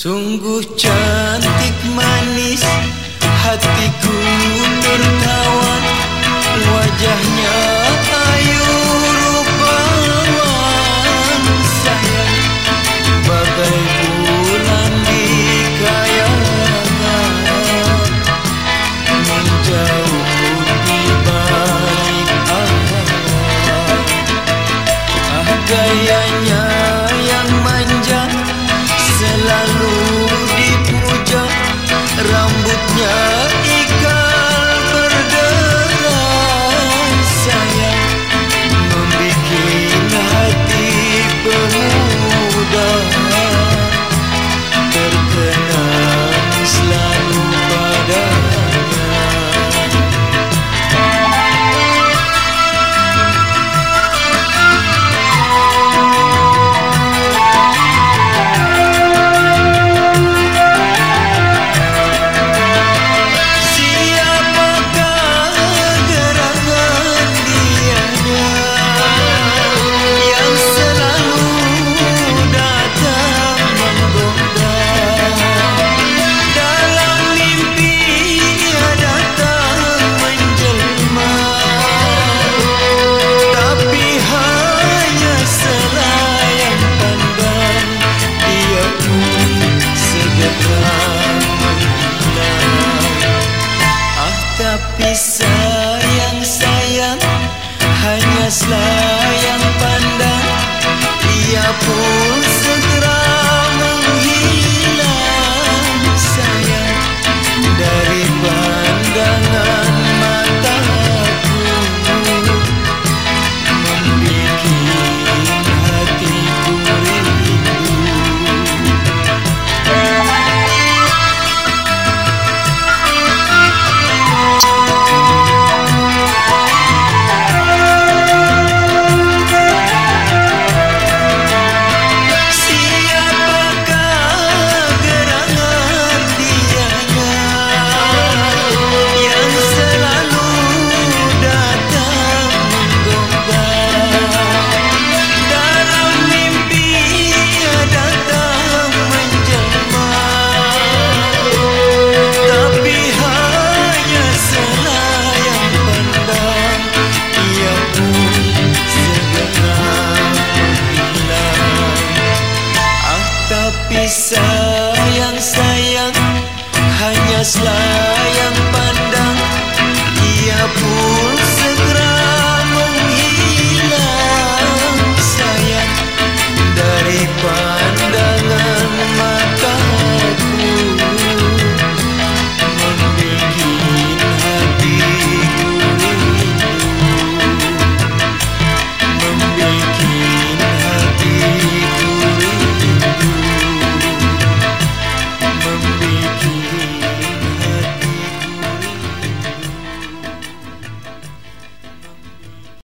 Sungguh cantik manis, hatiku tertawan, wajahnya ayu rupawan sayang, bagai bulan di kayangan, menjauh di balik awan. Gayanya yang manja selalu dipuja, rambutnya ikal berderai sayang, membikin hati pemuda terkenang selalu padanya. Tapi sayang-sayang, hanya selayang pandang, ia pun segera menghilang sayang, dari pandangan mataku, membikin hatiku rindu. Sayang-sayang, hanya selayang